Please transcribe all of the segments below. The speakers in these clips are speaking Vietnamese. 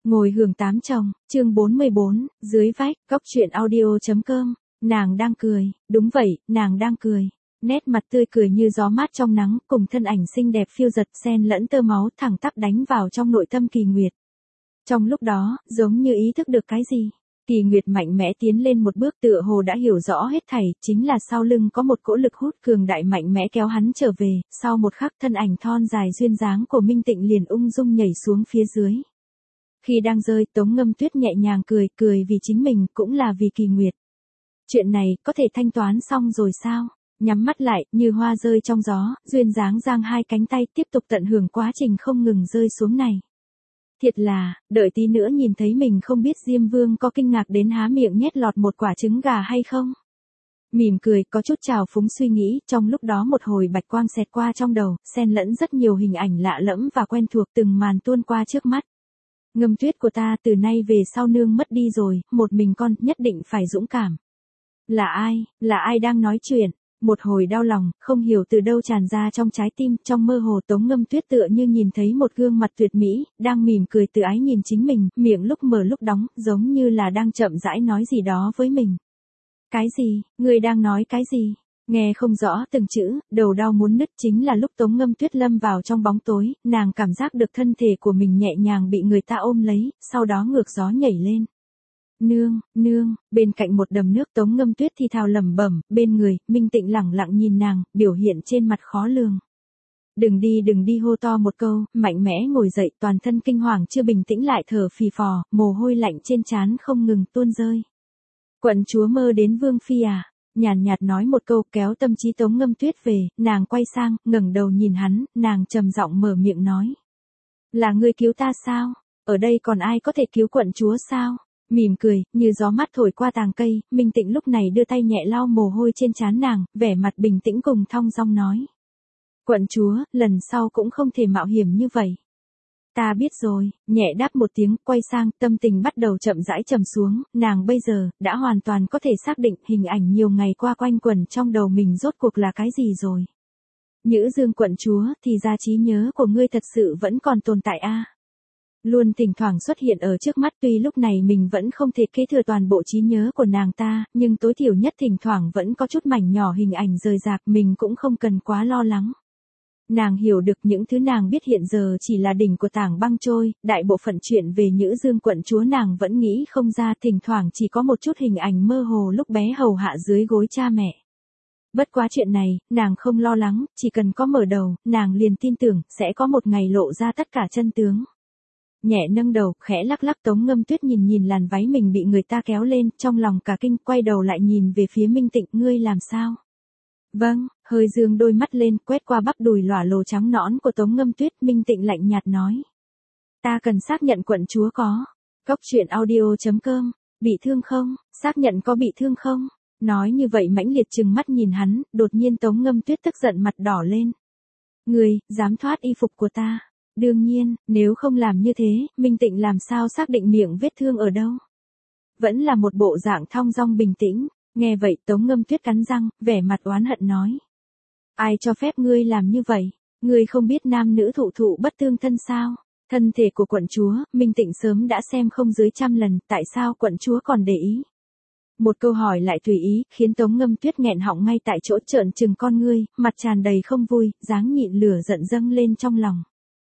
Ngồi hưởng tám chồng, chương 44, dưới vách, góc truyện audio.com, nàng đang cười, đúng vậy, nàng đang cười. Nét mặt tươi cười như gió mát trong nắng, cùng thân ảnh xinh đẹp phiêu giật xen lẫn tơ máu thẳng tắp đánh vào trong nội tâm Kỳ Nguyệt. Trong lúc đó, giống như ý thức được cái gì, Kỳ Nguyệt mạnh mẽ tiến lên một bước tựa hồ đã hiểu rõ hết thảy, chính là sau lưng có một cỗ lực hút cường đại mạnh mẽ kéo hắn trở về, sau một khắc thân ảnh thon dài duyên dáng của Minh Tịnh liền ung dung nhảy xuống phía dưới. Khi đang rơi, Tống Ngâm Tuyết nhẹ nhàng cười, cười vì chính mình, cũng là vì Kỳ Nguyệt. Chuyện này, có thể thanh toán xong rồi sao? Nhắm mắt lại, như hoa rơi trong gió, duyên dáng giang hai cánh tay tiếp tục tận hưởng quá trình không ngừng rơi xuống này. Thiệt là, đợi tí nữa nhìn thấy mình không biết Diêm Vương có kinh ngạc đến há miệng nhét lọt một quả trứng gà hay không? Mỉm cười, có chút trào phúng suy nghĩ, trong lúc đó một hồi bạch quang xẹt qua trong đầu, xen lẫn rất nhiều hình ảnh lạ lẫm và quen thuộc từng màn tuôn qua trước mắt. Ngâm Tuyết của ta từ nay về sau nương mất đi rồi, một mình con, nhất định phải dũng cảm. Là ai đang nói chuyện? Một hồi đau lòng, không hiểu từ đâu tràn ra trong trái tim, trong mơ hồ Tống Ngâm Tuyết tựa như nhìn thấy một gương mặt tuyệt mỹ, đang mỉm cười từ ái nhìn chính mình, miệng lúc mở lúc đóng, giống như là đang chậm rãi nói gì đó với mình. Cái gì? Ngươi đang nói cái gì? Nghe không rõ từng chữ, đầu đau muốn nứt chính là lúc Tống Ngâm Tuyết lâm vào trong bóng tối, nàng cảm giác được thân thể của mình nhẹ nhàng bị người ta ôm lấy, sau đó ngược gió nhảy lên. Nương, bên cạnh một đầm nước Tống Ngâm Tuyết thì thào lẩm bẩm, bên người, Minh Tịnh lẳng lặng nhìn nàng, biểu hiện trên mặt khó lường. Đừng đi hô to một câu, mạnh mẽ ngồi dậy, toàn thân kinh hoàng chưa bình tĩnh lại thở phì phò, mồ hôi lạnh trên trán không ngừng tuôn rơi. Quận chúa mơ đến Vương Phi à? Nhàn nhạt nói một câu kéo tâm trí Tống Ngâm Tuyết về, nàng quay sang, ngẩng đầu nhìn hắn, nàng trầm giọng mở miệng nói. Là ngươi cứu ta sao? Ở đây còn ai có thể cứu quận chúa sao? Mỉm cười, như gió mát thổi qua tàng cây, Minh Tịnh lúc này đưa tay nhẹ lau mồ hôi trên trán nàng, vẻ mặt bình tĩnh cùng thong dong nói. Quận chúa, lần sau cũng không thể mạo hiểm như vậy. Ta biết rồi, nhẹ đáp một tiếng, quay sang, tâm tình bắt đầu chậm rãi trầm xuống, nàng bây giờ, đã hoàn toàn có thể xác định hình ảnh nhiều ngày qua quanh quẩn trong đầu mình rốt cuộc là cái gì rồi. Nhữ Dương quận chúa, thì ra trí nhớ của ngươi thật sự vẫn còn tồn tại a. Luôn thỉnh thoảng xuất hiện ở trước mắt tuy lúc này mình vẫn không thể kế thừa toàn bộ trí nhớ của nàng ta, nhưng tối thiểu nhất thỉnh thoảng vẫn có chút mảnh nhỏ hình ảnh rời rạc mình cũng không cần quá lo lắng. Nàng hiểu được những thứ nàng biết hiện giờ chỉ là đỉnh của tảng băng trôi, đại bộ phận chuyện về Nhữ Dương quận chúa nàng vẫn nghĩ không ra, thỉnh thoảng chỉ có một chút hình ảnh mơ hồ lúc bé hầu hạ dưới gối cha mẹ. Bất quá chuyện này, nàng không lo lắng, chỉ cần có mở đầu, nàng liền tin tưởng, sẽ có một ngày lộ ra tất cả chân tướng. Nhẹ nâng đầu, khẽ lắc lắc Tống Ngâm Tuyết nhìn làn váy mình bị người ta kéo lên, trong lòng cả kinh, quay đầu lại nhìn về phía Minh Tịnh, ngươi làm sao? Vâng, hơi dương đôi mắt lên, quét qua bắp đùi lòa lồ trắng nõn của Tống Ngâm Tuyết, Minh Tịnh lạnh nhạt nói. Ta cần xác nhận quận chúa có. Góc truyện audio.com, bị thương không? Xác nhận có bị thương không? Nói như vậy mãnh liệt trừng mắt nhìn hắn, đột nhiên Tống Ngâm Tuyết tức giận mặt đỏ lên. Ngươi, dám thoát y phục của ta? Đương nhiên, nếu không làm như thế, Minh Tịnh làm sao xác định miệng vết thương ở đâu? Vẫn là một bộ dạng thong dong bình tĩnh, nghe vậy Tống Ngâm Tuyết cắn răng, vẻ mặt oán hận nói. Ai cho phép ngươi làm như vậy? Ngươi không biết nam nữ thụ bất tương thân sao? Thân thể của quận chúa, Minh Tịnh sớm đã xem không dưới 100 lần, tại sao quận chúa còn để ý? Một câu hỏi lại tùy ý, khiến Tống Ngâm Tuyết nghẹn họng ngay tại chỗ trợn trừng con ngươi, mặt tràn đầy không vui, dáng nhịn lửa giận dâng lên trong lòng.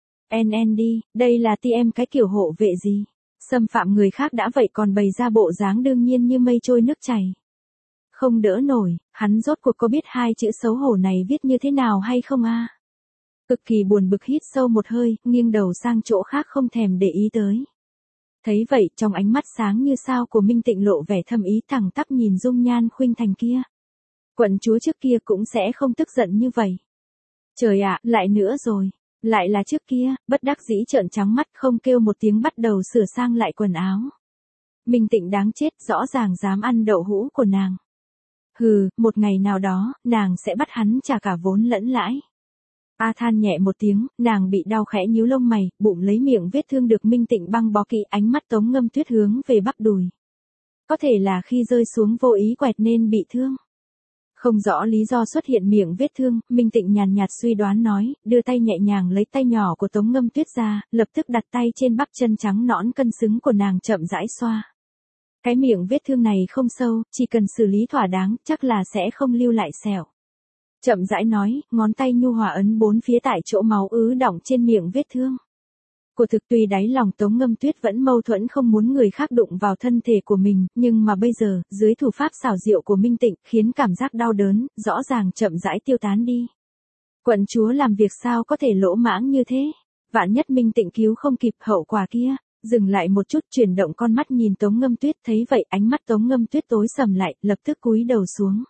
Đi, đây là em cái kiểu hộ vệ gì? Xâm phạm người khác đã vậy còn bày ra bộ dáng đương nhiên như mây trôi nước chảy. Không đỡ nổi, hắn rốt cuộc có biết hai chữ xấu hổ này viết như thế nào hay không a? Cực kỳ buồn bực hít sâu một hơi, nghiêng đầu sang chỗ khác không thèm để ý tới. Thấy vậy, trong ánh mắt sáng như sao của Minh Tịnh lộ vẻ thâm ý thẳng tắp nhìn dung nhan khuynh thành kia. Quận chúa trước kia cũng sẽ không tức giận như vậy. Trời ạ, lại nữa rồi. Lại là trước kia, bất đắc dĩ trợn trắng mắt không kêu một tiếng bắt đầu sửa sang lại quần áo. Minh Tịnh đáng chết, rõ ràng dám ăn đậu hũ của nàng. Hừ, một ngày nào đó, nàng sẽ bắt hắn trả cả vốn lẫn lãi. A than nhẹ một tiếng, nàng bị đau khẽ nhíu lông mày, bụng lấy miệng vết thương được Minh Tịnh băng bó kỹ, ánh mắt Tống Ngâm Tuyết hướng về bắp đùi. Có thể là khi rơi xuống vô ý quẹt nên bị thương. Không rõ lý do xuất hiện miệng vết thương, Minh Tịnh nhàn nhạt suy đoán nói, đưa tay nhẹ nhàng lấy tay nhỏ của Tống Ngâm Tuyết ra, lập tức đặt tay trên bắp chân trắng nõn cân xứng của nàng chậm rãi xoa. Cái miệng vết thương này không sâu, chỉ cần xử lý thỏa đáng, chắc là sẽ không lưu lại sẹo. Chậm rãi nói, ngón tay nhu hòa ấn bốn phía tại chỗ máu ứ đọng trên miệng vết thương. Của thực tùy đáy lòng Tống Ngâm Tuyết vẫn mâu thuẫn không muốn người khác đụng vào thân thể của mình, nhưng mà bây giờ, dưới thủ pháp xảo diệu của Minh Tịnh, khiến cảm giác đau đớn, rõ ràng chậm rãi tiêu tán đi. Quận chúa làm việc sao có thể lỗ mãng như thế? Vạn nhất Minh Tịnh cứu không kịp hậu quả kia. Dừng lại một chút, chuyển động con mắt nhìn Tống Ngâm Tuyết, thấy vậy ánh mắt Tống Ngâm Tuyết tối sầm lại, lập tức cúi đầu xuống.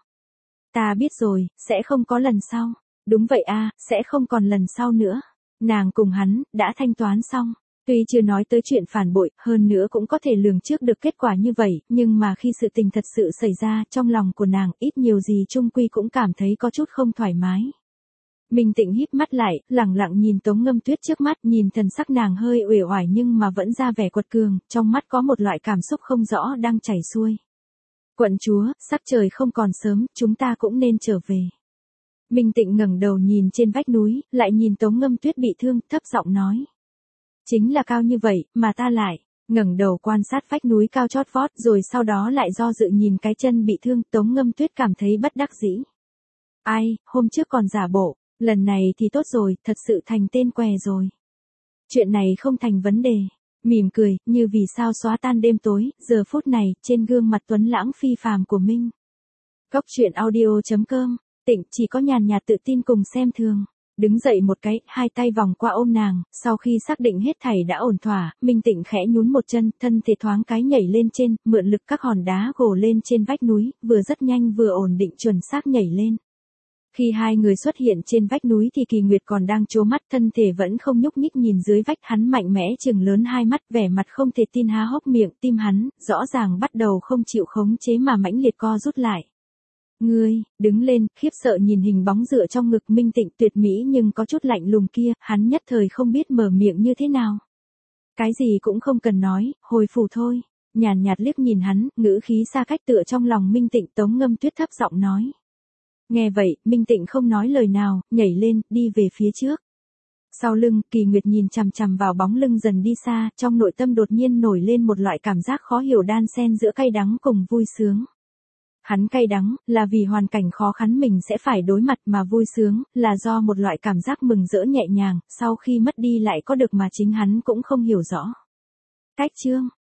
Ta biết rồi, sẽ không có lần sau. Đúng vậy a, sẽ không còn lần sau nữa. Nàng cùng hắn, đã thanh toán xong. Tuy chưa nói tới chuyện phản bội, hơn nữa cũng có thể lường trước được kết quả như vậy, nhưng mà khi sự tình thật sự xảy ra, trong lòng của nàng, ít nhiều gì chung quy cũng cảm thấy có chút không thoải mái. Minh Tịnh híp mắt lại, lẳng lặng nhìn Tống Ngâm Tuyết trước mắt, nhìn thần sắc nàng hơi uể oải nhưng mà vẫn ra vẻ quật cường, trong mắt có một loại cảm xúc không rõ đang chảy xuôi. Quận chúa, sắc trời không còn sớm, chúng ta cũng nên trở về. Minh Tịnh ngẩng đầu nhìn trên vách núi, lại nhìn Tống Ngâm Tuyết bị thương, thấp giọng nói. Chính là cao như vậy, mà ta lại, ngẩng đầu quan sát vách núi cao chót vót, rồi sau đó lại do dự nhìn cái chân bị thương, Tống Ngâm Tuyết cảm thấy bất đắc dĩ. Ai, hôm trước còn giả bộ, lần này thì tốt rồi, thật sự thành tên què rồi. Chuyện này không thành vấn đề. Mỉm cười, như vì sao xóa tan đêm tối, giờ phút này, trên gương mặt tuấn lãng phi phàm của Minh. Góc truyện audio.com, Tịnh chỉ có nhàn nhạt tự tin cùng xem thường. Đứng dậy một cái, hai tay vòng qua ôm nàng, sau khi xác định hết thảy đã ổn thỏa, Minh Tịnh khẽ nhún một chân, thân thể thoáng cái nhảy lên trên, mượn lực các hòn đá gồ lên trên vách núi, vừa rất nhanh vừa ổn định chuẩn xác nhảy lên. Khi hai người xuất hiện trên vách núi thì Kỳ Nguyệt còn đang trố mắt, thân thể vẫn không nhúc nhích nhìn dưới vách, hắn mạnh mẽ trừng lớn hai mắt, vẻ mặt không thể tin há hốc miệng, tim hắn, rõ ràng bắt đầu không chịu khống chế mà mãnh liệt co rút lại. Ngươi, đứng lên, khiếp sợ nhìn hình bóng dựa trong ngực Minh Tịnh tuyệt mỹ nhưng có chút lạnh lùng kia, hắn nhất thời không biết mở miệng như thế nào. Cái gì cũng không cần nói, hồi phủ thôi. Nhàn nhạt liếc nhìn hắn, ngữ khí xa cách tựa trong lòng Minh Tịnh. Tống Ngâm Tuyết thấp giọng nói. Nghe vậy, Minh Tịnh không nói lời nào, nhảy lên, đi về phía trước. Sau lưng, Kỳ Nguyệt nhìn chằm chằm vào bóng lưng dần đi xa, trong nội tâm đột nhiên nổi lên một loại cảm giác khó hiểu đan xen giữa cay đắng cùng vui sướng. Hắn cay đắng, là vì hoàn cảnh khó khăn mình sẽ phải đối mặt, mà vui sướng, là do một loại cảm giác mừng rỡ nhẹ nhàng, sau khi mất đi lại có được mà chính hắn cũng không hiểu rõ. Cách chương